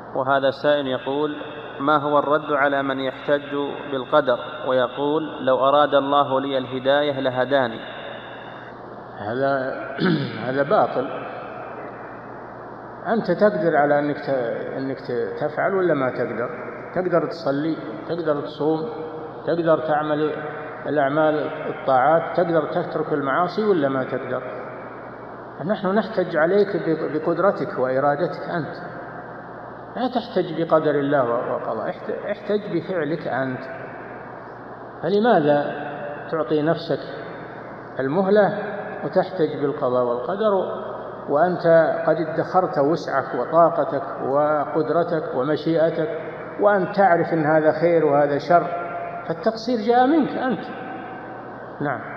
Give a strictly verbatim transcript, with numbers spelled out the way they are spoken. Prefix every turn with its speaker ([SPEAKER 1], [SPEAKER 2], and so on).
[SPEAKER 1] وهذا سائل يقول: ما هو الرد على من يحتج بالقدر ويقول لو أراد الله لي الهداية لهداني؟
[SPEAKER 2] هذا هذا باطل. أنت تقدر على أنك أنك تفعل ولا ما تقدر؟ تقدر تصلي، تقدر تصوم، تقدر تعمل الأعمال الطاعات، تقدر تترك المعاصي ولا ما تقدر؟ نحن نحتج عليك بقدرتك وإرادتك أنت، لا تحتج بقدر الله وقضاء، احتج بفعلك أنت. فلماذا تعطي نفسك المهلة وتحتج بالقضاء والقدر وأنت قد ادخرت وسعك وطاقتك وقدرتك ومشيئتك، وأنت تعرف أن هذا خير وهذا شر، فالتقصير جاء منك أنت. نعم.